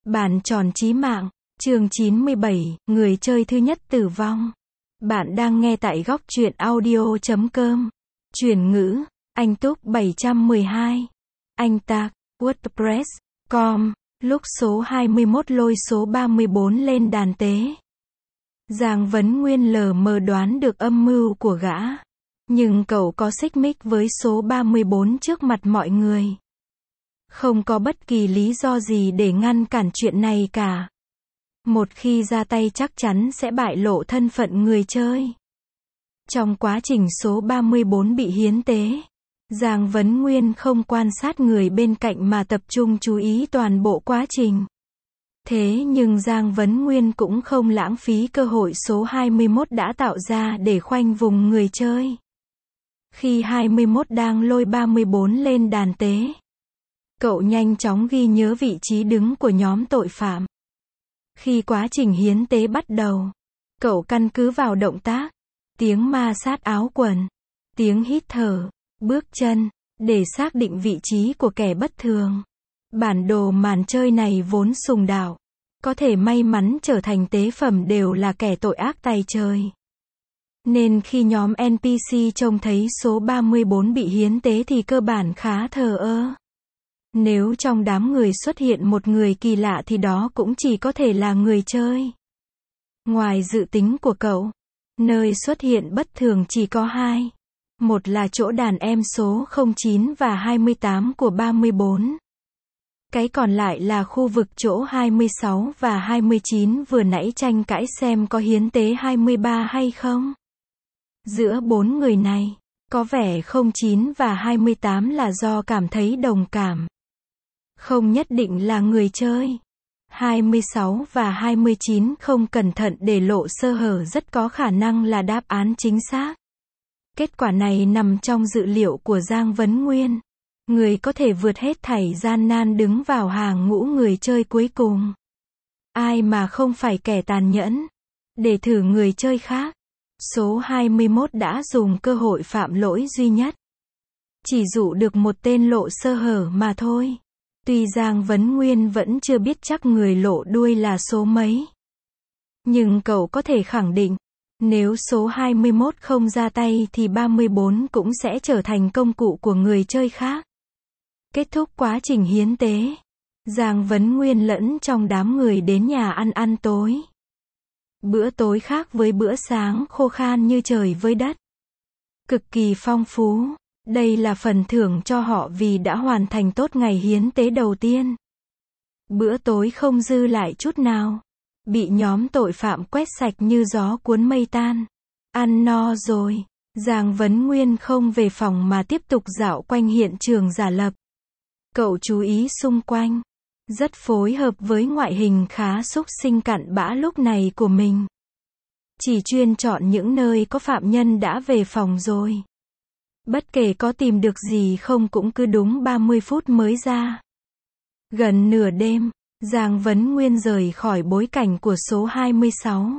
Bàn tròn chí mạng, chương 97, người chơi thứ nhất tử vong. Bạn đang nghe tại góc truyện audio.com. Chuyển ngữ, anh Túc 712. Anh Tạc, WordPress.com, lúc số 21 lôi số 34 lên đàn tế. Giang Vấn Nguyên lờ mờ đoán được âm mưu của gã. Nhưng cậu có xích mích với số 34 trước mặt mọi người. Không có bất kỳ lý do gì để ngăn cản chuyện này cả. Một khi ra tay chắc chắn sẽ bại lộ thân phận người chơi. Trong quá trình số 34 bị hiến tế, Giang Vấn Nguyên không quan sát người bên cạnh mà tập trung chú ý toàn bộ quá trình. Thế nhưng Giang Vấn Nguyên cũng không lãng phí cơ hội số 21 đã tạo ra để khoanh vùng người chơi. Khi 21 đang lôi 34 lên đàn tế, cậu nhanh chóng ghi nhớ vị trí đứng của nhóm tội phạm. Khi quá trình hiến tế bắt đầu, cậu căn cứ vào động tác, tiếng ma sát áo quần, tiếng hít thở, bước chân, để xác định vị trí của kẻ bất thường. Bản đồ màn chơi này vốn sùng đạo, có thể may mắn trở thành tế phẩm đều là kẻ tội ác tày trời. Nên khi nhóm NPC trông thấy số 34 bị hiến tế thì cơ bản khá thờ ơ. Nếu trong đám người xuất hiện một người kỳ lạ thì đó cũng chỉ có thể là người chơi. Ngoài dự tính của cậu, nơi xuất hiện bất thường chỉ có hai. Một là chỗ đàn em số 09 và 28 của 34. Cái còn lại là khu vực chỗ 26 và 29 vừa nãy tranh cãi xem có hiến tế 23 hay không. Giữa bốn người này, có vẻ 09 và 28 là do cảm thấy đồng cảm. Không nhất định là người chơi. 26 và 29 không cẩn thận để lộ sơ hở rất có khả năng là đáp án chính xác. Kết quả này nằm trong dự liệu của Giang Vấn Nguyên. Người có thể vượt hết thảy gian nan đứng vào hàng ngũ người chơi cuối cùng. Ai mà không phải kẻ tàn nhẫn. Để thử người chơi khác, số 21 đã dùng cơ hội phạm lỗi duy nhất. Chỉ dụ được một tên lộ sơ hở mà thôi. Tuy Giang Vấn Nguyên vẫn chưa biết chắc người lộ đuôi là số mấy. Nhưng cậu có thể khẳng định, nếu số 21 không ra tay thì 34 cũng sẽ trở thành công cụ của người chơi khác. Kết thúc quá trình hiến tế, Giang Vấn Nguyên lẫn trong đám người đến nhà ăn tối. Bữa tối khác với bữa sáng khô khan như trời với đất. Cực kỳ phong phú. Đây là phần thưởng cho họ vì đã hoàn thành tốt ngày hiến tế đầu tiên. Bữa tối không dư lại chút nào. Bị nhóm tội phạm quét sạch như gió cuốn mây tan. Ăn no rồi, Giang Vấn Nguyên không về phòng mà tiếp tục dạo quanh hiện trường giả lập. Cậu chú ý xung quanh. Rất phối hợp với ngoại hình khá xúc sinh cặn bã lúc này của mình. Chỉ chuyên chọn những nơi có phạm nhân đã về phòng rồi. Bất kể có tìm được gì không cũng cứ đúng 30 phút mới ra. Gần nửa đêm, Giang Vấn Nguyên rời khỏi bối cảnh của số 26.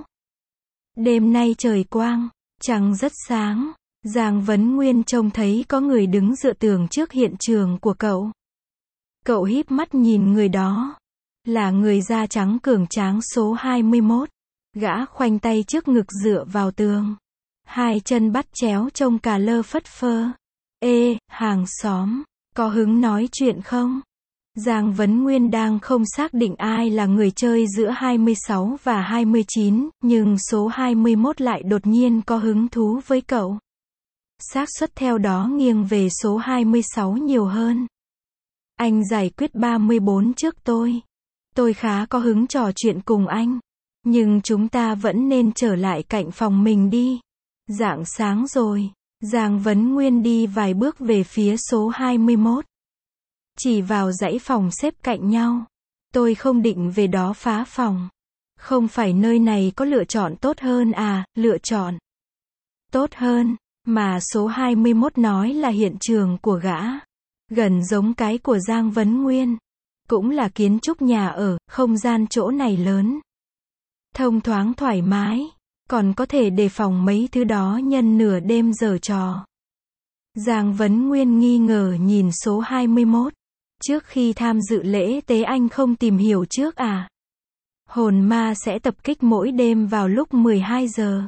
Đêm nay trời quang, trăng rất sáng. Giang Vấn Nguyên trông thấy có người đứng dựa tường trước hiện trường của cậu. Cậu híp mắt nhìn người đó. Là người da trắng cường tráng số 21. Gã khoanh tay trước ngực dựa vào tường. Hai chân bắt chéo trông cà lơ phất phơ. Ê, hàng xóm, có hứng nói chuyện không? Giang Vấn Nguyên đang không xác định ai là người chơi giữa 26 và 29, nhưng số 21 lại đột nhiên có hứng thú với cậu. Xác suất theo đó nghiêng về số 26 nhiều hơn. Anh giải quyết 34 trước tôi. Tôi khá có hứng trò chuyện cùng anh. Nhưng chúng ta vẫn nên trở lại cạnh phòng mình đi. Rạng sáng rồi, Giang Vấn Nguyên đi vài bước về phía số 21. Chỉ vào dãy phòng xếp cạnh nhau. Tôi không định về đó phá phòng. Không phải nơi này có lựa chọn tốt hơn à, lựa chọn tốt hơn, mà số 21 nói là hiện trường của gã. Gần giống cái của Giang Vấn Nguyên. Cũng là kiến trúc nhà ở, không gian chỗ này lớn. Thông thoáng thoải mái. Còn có thể đề phòng mấy thứ đó nhân nửa đêm giở trò. Giang Vấn Nguyên nghi ngờ nhìn số 21. Trước khi tham dự lễ tế anh không tìm hiểu trước à? Hồn ma sẽ tập kích mỗi đêm vào lúc 12 giờ.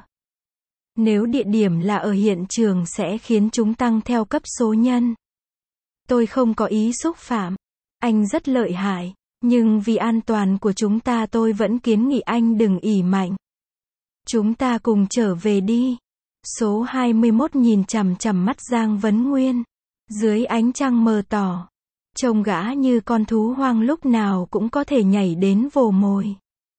Nếu địa điểm là ở hiện trường sẽ khiến chúng tăng theo cấp số nhân. Tôi không có ý xúc phạm. Anh rất lợi hại. Nhưng vì an toàn của chúng ta tôi vẫn kiến nghị anh đừng ỷ mạnh. Chúng ta cùng trở về đi. Số 21 nhìn chằm chằm mắt Giang Vấn Nguyên. Dưới ánh trăng mờ tỏ. Trông gã như con thú hoang lúc nào cũng có thể nhảy đến vồ mồi.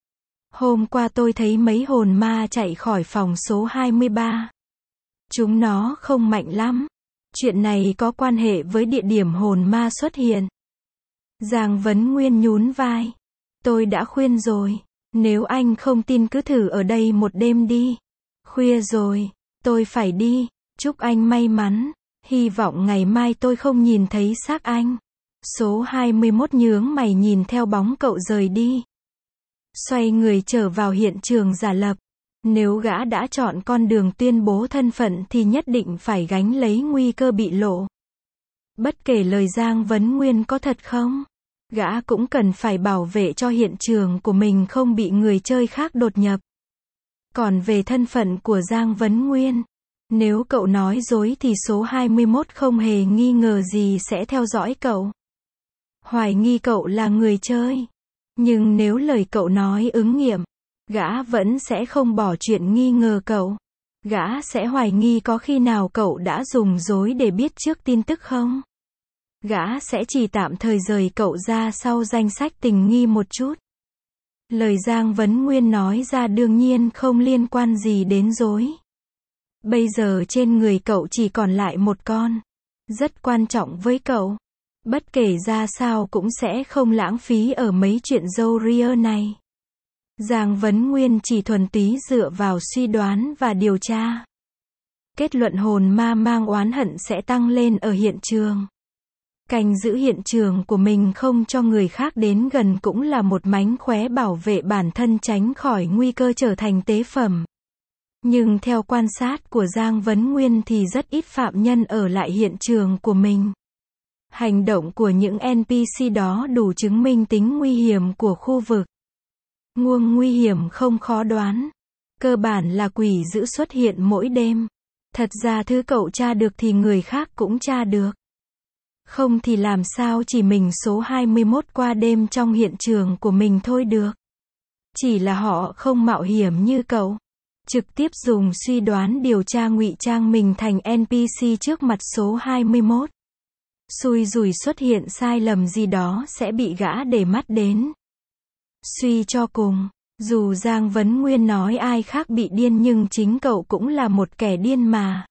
Hôm qua tôi thấy mấy hồn ma chạy khỏi phòng số 23. Chúng nó không mạnh lắm. Chuyện này có quan hệ với địa điểm hồn ma xuất hiện. Giang Vấn Nguyên nhún vai. Tôi đã khuyên rồi. Nếu anh không tin cứ thử ở đây một đêm đi. Khuya rồi. Tôi phải đi. Chúc anh may mắn. Hy vọng ngày mai tôi không nhìn thấy xác anh. Số 21 nhướng mày nhìn theo bóng cậu rời đi. Xoay người trở vào hiện trường giả lập. Nếu gã đã chọn con đường tuyên bố thân phận thì nhất định phải gánh lấy nguy cơ bị lộ. Bất kể lời Giang Vấn Nguyên có thật không, gã cũng cần phải bảo vệ cho hiện trường của mình không bị người chơi khác đột nhập. Còn về thân phận của Giang Vấn Nguyên, nếu cậu nói dối thì số 21 không hề nghi ngờ gì sẽ theo dõi cậu. Hoài nghi cậu là người chơi. Nhưng nếu lời cậu nói ứng nghiệm, gã vẫn sẽ không bỏ chuyện nghi ngờ cậu. Gã sẽ hoài nghi có khi nào cậu đã dùng dối để biết trước tin tức không? Gã sẽ chỉ tạm thời rời cậu ra sau danh sách tình nghi một chút. Lời Giang Vấn Nguyên nói ra đương nhiên không liên quan gì đến dối. Bây giờ trên người cậu chỉ còn lại một con. Rất quan trọng với cậu. Bất kể ra sao cũng sẽ không lãng phí ở mấy chuyện râu ria này. Giang Vấn Nguyên chỉ thuần túy dựa vào suy đoán và điều tra. Kết luận hồn ma mang oán hận sẽ tăng lên ở hiện trường. Canh giữ hiện trường của mình không cho người khác đến gần cũng là một mánh khóe bảo vệ bản thân tránh khỏi nguy cơ trở thành tế phẩm. Nhưng theo quan sát của Giang Vấn Nguyên thì rất ít phạm nhân ở lại hiện trường của mình. Hành động của những NPC đó đủ chứng minh tính nguy hiểm của khu vực. Nguồn nguy hiểm không khó đoán. Cơ bản là quỷ dữ xuất hiện mỗi đêm. Thật ra thứ cậu tra được thì người khác cũng tra được. Không thì làm sao chỉ mình số 21 qua đêm trong hiện trường của mình thôi được. Chỉ là họ không mạo hiểm như cậu. Trực tiếp dùng suy đoán điều tra ngụy trang mình thành NPC trước mặt số 21. Xui rủi xuất hiện sai lầm gì đó sẽ bị gã để mắt đến. Suy cho cùng, dù Giang Vấn Nguyên nói ai khác bị điên nhưng chính cậu cũng là một kẻ điên mà.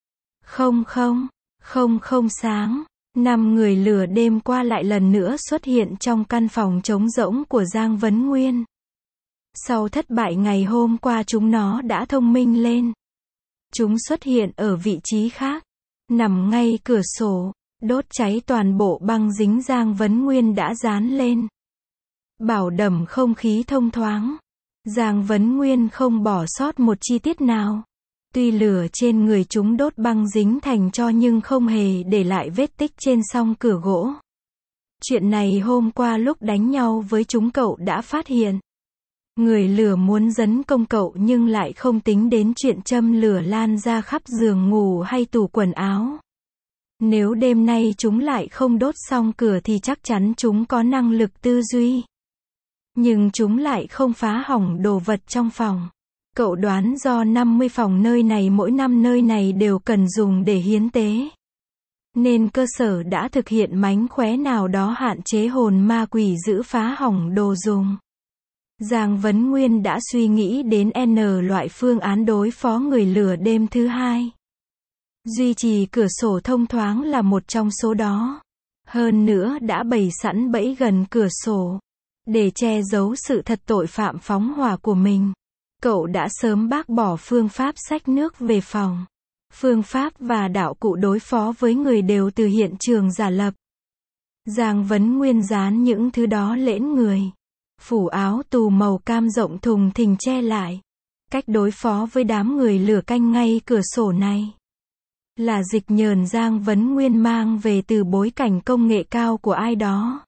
Không sáng. 5 người lửa đêm qua lại lần nữa xuất hiện trong căn phòng trống rỗng của Giang Vấn Nguyên. Sau thất bại ngày hôm qua chúng nó đã thông minh lên. Chúng xuất hiện ở vị trí khác. Nằm ngay cửa sổ. Đốt cháy toàn bộ băng dính Giang Vấn Nguyên đã dán lên. Bảo đảm không khí thông thoáng. Giang Vấn Nguyên không bỏ sót một chi tiết nào. Tuy lửa trên người chúng đốt băng dính thành tro nhưng không hề để lại vết tích trên song cửa gỗ. Chuyện này hôm qua lúc đánh nhau với chúng cậu đã phát hiện. Người lửa muốn tấn công cậu nhưng lại không tính đến chuyện châm lửa lan ra khắp giường ngủ hay tủ quần áo. Nếu đêm nay chúng lại không đốt xong cửa thì chắc chắn chúng có năng lực tư duy. Nhưng chúng lại không phá hỏng đồ vật trong phòng. Cậu đoán do 50 phòng nơi này mỗi năm nơi này đều cần dùng để hiến tế. Nên cơ sở đã thực hiện mánh khóe nào đó hạn chế hồn ma quỷ dữ phá hỏng đồ dùng. Giang Vấn Nguyên đã suy nghĩ đến N loại phương án đối phó người lửa đêm thứ hai. Duy trì cửa sổ thông thoáng là một trong số đó. Hơn nữa đã bày sẵn bẫy gần cửa sổ. Để che giấu sự thật tội phạm phóng hỏa của mình. Cậu đã sớm bác bỏ phương pháp xách nước về phòng. Phương pháp và đạo cụ đối phó với người đều từ hiện trường giả lập. Giang Vấn Nguyên dán những thứ đó lễn người. Phủ áo tù màu cam rộng thùng thình che lại. Cách đối phó với đám người lửa canh ngay cửa sổ này. Là dịch nhờn Giang Vấn Nguyên mang về từ bối cảnh công nghệ cao của ai đó.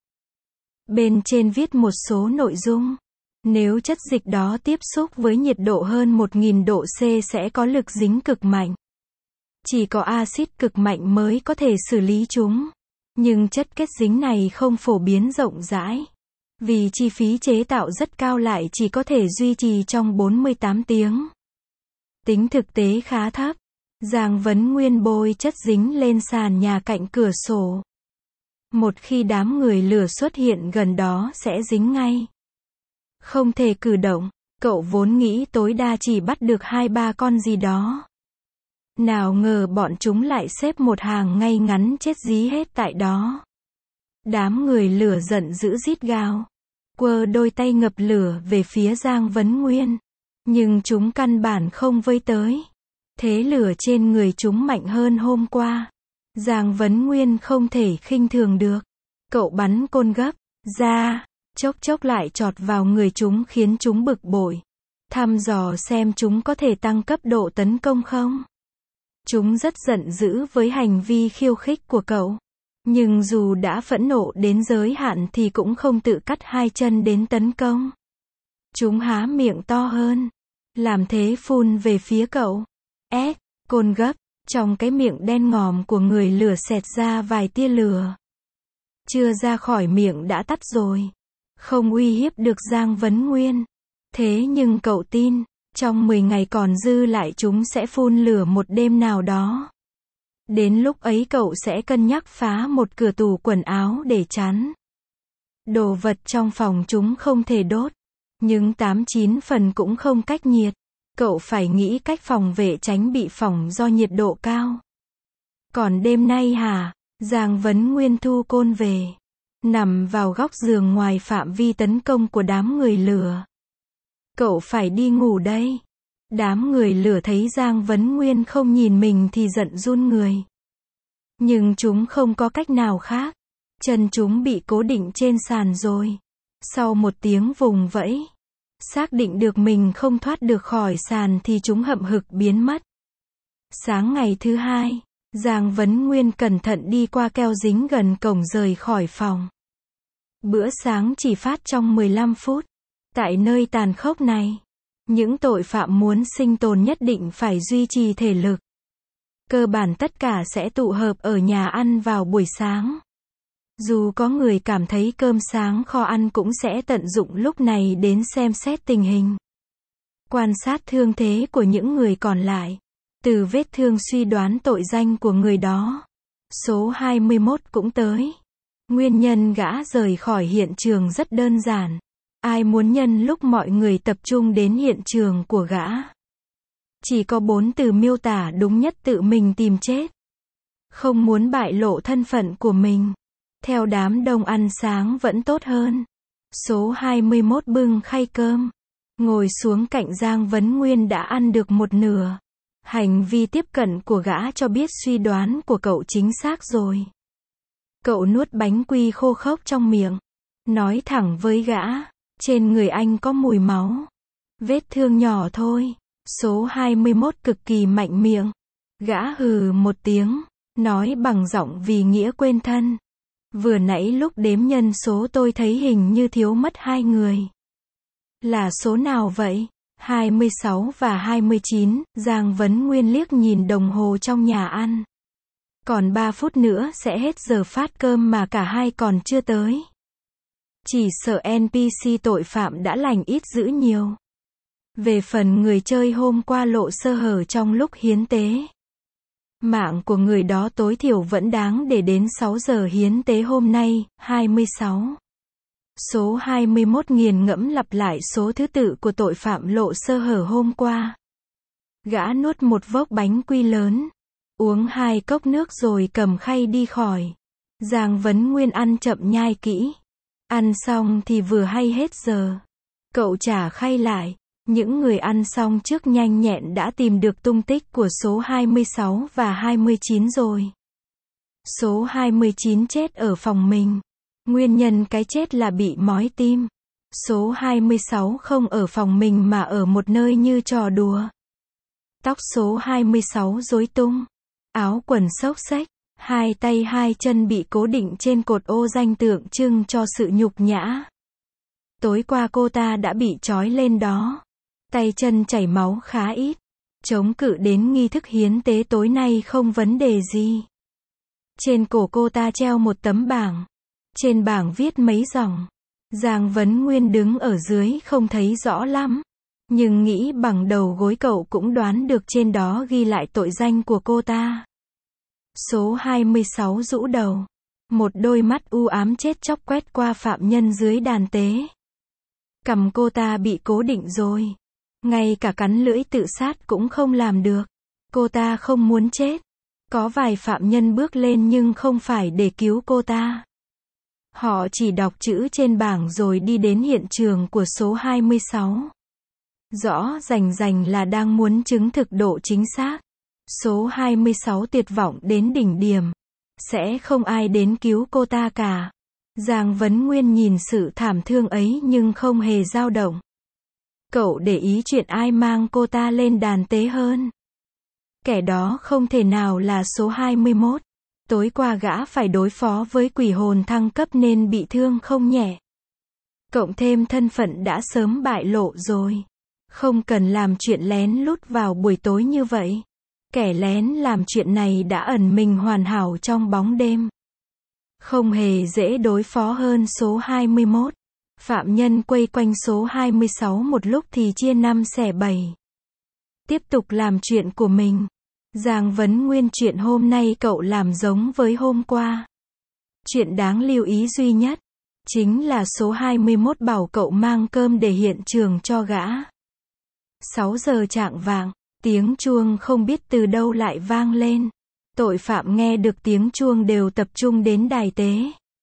Bên trên viết một số nội dung. Nếu chất dịch đó tiếp xúc với nhiệt độ hơn 1000 độ C sẽ có lực dính cực mạnh. Chỉ có axit cực mạnh mới có thể xử lý chúng. Nhưng chất kết dính này không phổ biến rộng rãi. Vì chi phí chế tạo rất cao lại chỉ có thể duy trì trong 48 tiếng. Tính thực tế khá thấp. Giang Vấn Nguyên bôi chất dính lên sàn nhà cạnh cửa sổ. Một khi đám người lửa xuất hiện gần đó sẽ dính ngay. Không thể cử động, cậu vốn nghĩ tối đa chỉ bắt được 2-3 con gì đó. Nào ngờ bọn chúng lại xếp một hàng ngay ngắn chết dí hết tại đó. Đám người lửa giận dữ rít gào. Quơ đôi tay ngập lửa về phía Giang Vấn Nguyên. Nhưng chúng căn bản không vây tới. Thế lửa trên người chúng mạnh hơn hôm qua. Giang Vấn Nguyên không thể khinh thường được. Cậu bắn côn gấp ra, chốc chốc lại chọt vào người chúng khiến chúng bực bội. Thăm dò xem chúng có thể tăng cấp độ tấn công không. Chúng rất giận dữ với hành vi khiêu khích của cậu. Nhưng dù đã phẫn nộ đến giới hạn thì cũng không tự cắt hai chân đến tấn công. Chúng há miệng to hơn. Làm thế phun về phía cậu. Côn gấp, trong cái miệng đen ngòm của người lửa xẹt ra vài tia lửa. Chưa ra khỏi miệng đã tắt rồi. Không uy hiếp được Giang Vấn Nguyên. Thế nhưng cậu tin, trong 10 ngày còn dư lại chúng sẽ phun lửa một đêm nào đó. Đến lúc ấy cậu sẽ cân nhắc phá một cửa tủ quần áo để chắn. Đồ vật trong phòng chúng không thể đốt. Nhưng 89 phần cũng không cách nhiệt. Cậu phải nghĩ cách phòng vệ tránh bị phỏng do nhiệt độ cao. Còn đêm nay hả? Giang Vấn Nguyên thu côn về. Nằm vào góc giường ngoài phạm vi tấn công của đám người lửa. Cậu phải đi ngủ đây. Đám người lửa thấy Giang Vấn Nguyên không nhìn mình thì giận run người. Nhưng chúng không có cách nào khác. Chân chúng bị cố định trên sàn rồi. Sau một tiếng vùng vẫy, xác định được mình không thoát được khỏi sàn thì chúng hậm hực biến mất. Sáng ngày thứ hai, Giang Vấn Nguyên cẩn thận đi qua keo dính gần cổng rời khỏi phòng. Bữa sáng chỉ phát trong 15 phút. Tại nơi tàn khốc này, những tội phạm muốn sinh tồn nhất định phải duy trì thể lực. Cơ bản tất cả sẽ tụ hợp ở nhà ăn vào buổi sáng. Dù có người cảm thấy cơm sáng kho ăn cũng sẽ tận dụng lúc này đến xem xét tình hình. Quan sát thương thế của những người còn lại. Từ vết thương suy đoán tội danh của người đó. Số 21 cũng tới. Nguyên nhân gã rời khỏi hiện trường rất đơn giản. Ai muốn nhân lúc mọi người tập trung đến hiện trường của gã. Chỉ có 4 từ miêu tả đúng nhất: tự mình tìm chết. Không muốn bại lộ thân phận của mình. Theo đám đông ăn sáng vẫn tốt hơn. Số 21 bưng khay cơm. Ngồi xuống cạnh Giang Vấn Nguyên đã ăn được một nửa. Hành vi tiếp cận của gã cho biết suy đoán của cậu chính xác rồi. Cậu nuốt bánh quy khô khốc trong miệng. Nói thẳng với gã. Trên người anh có mùi máu. Vết thương nhỏ thôi. Số 21 cực kỳ mạnh miệng. Gã hừ một tiếng. Nói bằng giọng vì nghĩa quên thân. Vừa nãy lúc đếm nhân số tôi thấy hình như thiếu mất 2 người. Là số nào vậy? 26 và 29, Giang Vấn Nguyên liếc nhìn đồng hồ trong nhà ăn. Còn 3 phút nữa sẽ hết giờ phát cơm mà cả hai còn chưa tới. Chỉ sợ NPC tội phạm đã lành ít dữ nhiều. Về phần người chơi hôm qua lộ sơ hở trong lúc hiến tế. Mạng của người đó tối thiểu vẫn đáng để đến 6 giờ hiến tế hôm nay, 26. Số 21 nghiền ngẫm lặp lại số thứ tự của tội phạm lộ sơ hở hôm qua. Gã nuốt một vốc bánh quy lớn. Uống 2 cốc nước rồi cầm khay đi khỏi. Giang Vấn Nguyên ăn chậm nhai kỹ. Ăn xong thì vừa hay hết giờ. Cậu trả khay lại. Những người ăn xong trước nhanh nhẹn đã tìm được tung tích của số 26 và 29 rồi. Số 29 chết ở phòng mình. Nguyên nhân cái chết là bị mói tim. Số 26 không ở phòng mình mà ở một nơi như trò đùa. Tóc số 26 rối tung. áo quần xốc xếch, hai tay hai chân bị cố định trên cột ô danh tượng trưng cho sự nhục nhã. Tối qua cô ta đã bị trói lên đó. Tay chân chảy máu khá ít. Chống cự đến nghi thức hiến tế tối nay không vấn đề gì. Trên cổ cô ta treo một tấm bảng. Trên bảng viết mấy dòng. Giang Vấn Nguyên đứng ở dưới không thấy rõ lắm. Nhưng nghĩ bằng đầu gối cậu cũng đoán được trên đó ghi lại tội danh của cô ta. Số 26 rũ đầu. Một đôi mắt u ám chết chóc quét qua phạm nhân dưới đàn tế. Cằm cô ta bị cố định rồi. Ngay cả cắn lưỡi tự sát cũng không làm được. Cô ta không muốn chết. Có vài phạm nhân bước lên nhưng không phải để cứu cô ta. Họ chỉ đọc chữ trên bảng rồi đi đến hiện trường của số 26. Rõ rành rành là đang muốn chứng thực độ chính xác. Số 26 tuyệt vọng đến đỉnh điểm. Sẽ không ai đến cứu cô ta cả. Giang Vấn Nguyên nhìn sự thảm thương ấy nhưng không hề dao động. Cậu để ý chuyện ai mang cô ta lên đàn tế hơn. Kẻ đó không thể nào là số 21. Tối qua gã phải đối phó với quỷ hồn thăng cấp nên bị thương không nhẹ. Cộng thêm thân phận đã sớm bại lộ rồi. Không cần làm chuyện lén lút vào buổi tối như vậy. Kẻ lén làm chuyện này đã ẩn mình hoàn hảo trong bóng đêm. Không hề dễ đối phó hơn số 21. Phạm nhân quây quanh số 26 một lúc thì chia 5 xẻ 7. Tiếp tục làm chuyện của mình. Giang Vấn Nguyên, chuyện hôm nay cậu làm giống với hôm qua. Chuyện đáng lưu ý duy nhất chính là số 21 bảo cậu mang cơm để hiện trường cho gã. 6 giờ chạng vạng, tiếng chuông không biết từ đâu lại vang lên. Tội phạm nghe được tiếng chuông đều tập trung đến đài tế.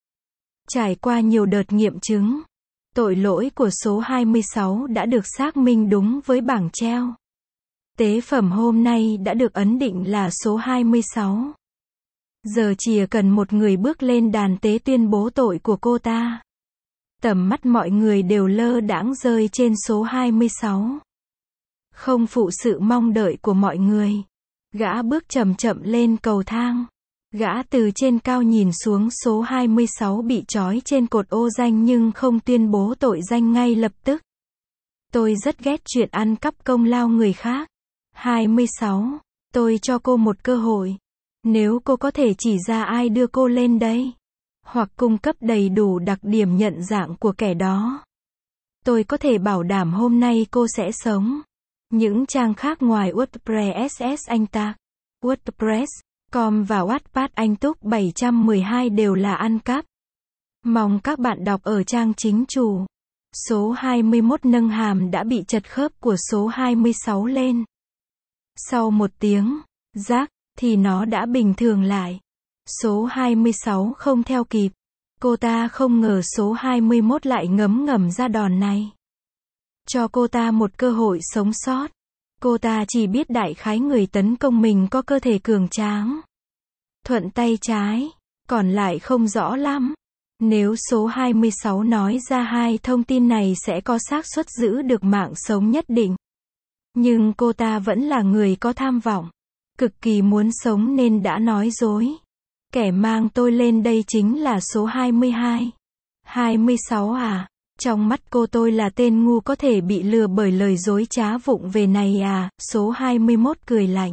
Trải qua nhiều đợt nghiệm chứng, tội lỗi của số 26 đã được xác minh đúng với bảng treo. Tế phẩm hôm nay đã được ấn định là số 26. Giờ chỉ cần một người bước lên đàn tế tuyên bố tội của cô ta. Tầm mắt mọi người đều lơ đãng rơi trên số 26. Không phụ sự mong đợi của mọi người. Gã bước chậm chậm lên cầu thang. Gã từ trên cao nhìn xuống số 26 bị trói trên cột ô danh nhưng không tuyên bố tội danh ngay lập tức. Tôi rất ghét chuyện ăn cắp công lao người khác. 26. Tôi cho cô một cơ hội. Nếu cô có thể chỉ ra ai đưa cô lên đây, hoặc cung cấp đầy đủ đặc điểm nhận dạng của kẻ đó, tôi có thể bảo đảm hôm nay cô sẽ sống. Những trang khác ngoài WordPress anh ta, WordPress.com và Wattpad anh Túc 712 đều là ăn cắp. Mong các bạn đọc ở trang chính chủ. Số 21 nâng hàm đã bị chật khớp của số 26 lên. Sau một tiếng rác thì nó đã bình thường lại. Số 26 không theo kịp. Cô ta không ngờ số 21 lại ngấm ngầm ra đòn này. Cho cô ta một cơ hội sống sót. Cô ta chỉ biết đại khái người tấn công mình có cơ thể cường tráng, thuận tay trái, còn lại không rõ lắm. Nếu số 26 nói ra hai thông tin này sẽ có xác suất giữ được mạng sống nhất định. Nhưng cô ta vẫn là người có tham vọng, cực kỳ muốn sống nên đã nói dối. Kẻ mang tôi lên đây chính là số 22. 26 à? Trong mắt cô tôi là tên ngu có thể bị lừa bởi lời dối trá vụng về này à? Số 21 cười lạnh.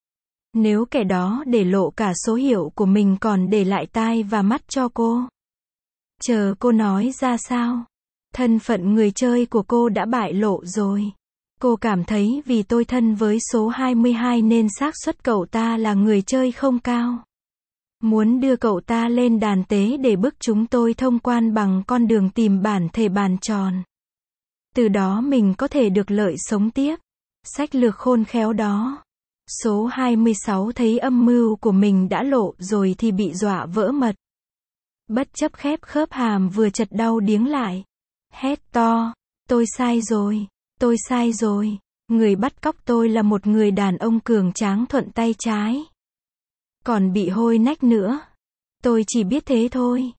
Nếu kẻ đó để lộ cả số hiệu của mình còn để lại tai và mắt cho cô. Chờ cô nói ra sao? Thân phận người chơi của cô đã bại lộ rồi. Cô cảm thấy vì tôi thân với số 22 nên xác suất cậu ta là người chơi không cao. Muốn đưa cậu ta lên đàn tế để bức chúng tôi thông quan bằng con đường tìm bản thể bàn tròn. Từ đó mình có thể được lợi sống tiếp. Sách lược khôn khéo đó. Số 26 thấy âm mưu của mình đã lộ rồi thì bị dọa vỡ mật. Bất chấp khép khớp hàm vừa chật đau điếng lại. Hét to. Tôi sai rồi. Tôi sai rồi. Người bắt cóc tôi là một người đàn ông cường tráng thuận tay trái. Còn bị hôi nách nữa. Tôi chỉ biết thế thôi.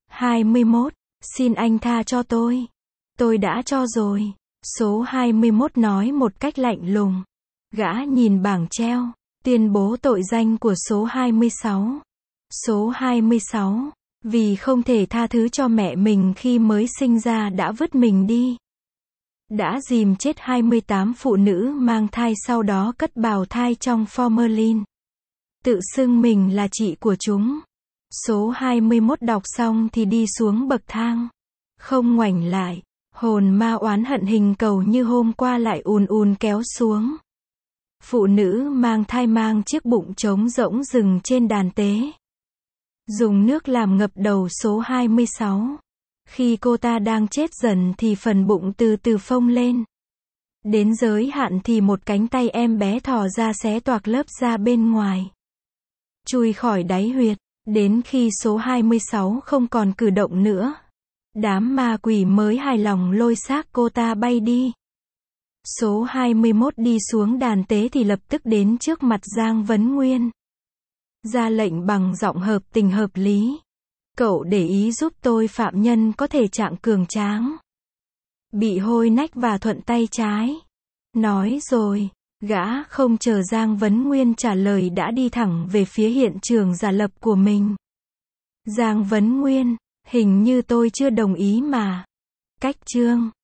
21. Xin anh tha cho tôi. Tôi đã cho rồi. Số 21 nói một cách lạnh lùng. Gã nhìn bảng treo. Tuyên bố tội danh của số 26. Số 26. Vì không thể tha thứ cho mẹ mình khi mới sinh ra đã vứt mình đi. Đã dìm chết 28 phụ nữ mang thai sau đó cất bào thai trong formalin. Tự xưng mình là chị của chúng. Số 21 đọc xong thì đi xuống bậc thang. Không ngoảnh lại. Hồn ma oán hận hình cầu như hôm qua lại ùn ùn kéo xuống. Phụ nữ mang thai mang chiếc bụng trống rỗng dừng trên đàn tế. Dùng nước làm ngập đầu số 26. Khi cô ta đang chết dần thì phần bụng từ từ phông lên. Đến giới hạn thì một cánh tay em bé thò ra xé toạc lớp da bên ngoài. Chui khỏi đáy huyệt. Đến khi số 26 không còn cử động nữa. Đám ma quỷ mới hài lòng lôi xác cô ta bay đi. Số 21 đi xuống đàn tế thì lập tức đến trước mặt Giang Vấn Nguyên. Ra lệnh bằng giọng hợp tình hợp lý. Cậu để ý giúp tôi phạm nhân có thể trạng cường tráng. Bị hôi nách và thuận tay trái. Nói rồi, gã không chờ Giang Vấn Nguyên trả lời đã đi thẳng về phía hiện trường giả lập của mình. Giang Vấn Nguyên, hình như tôi chưa đồng ý mà. Cách chương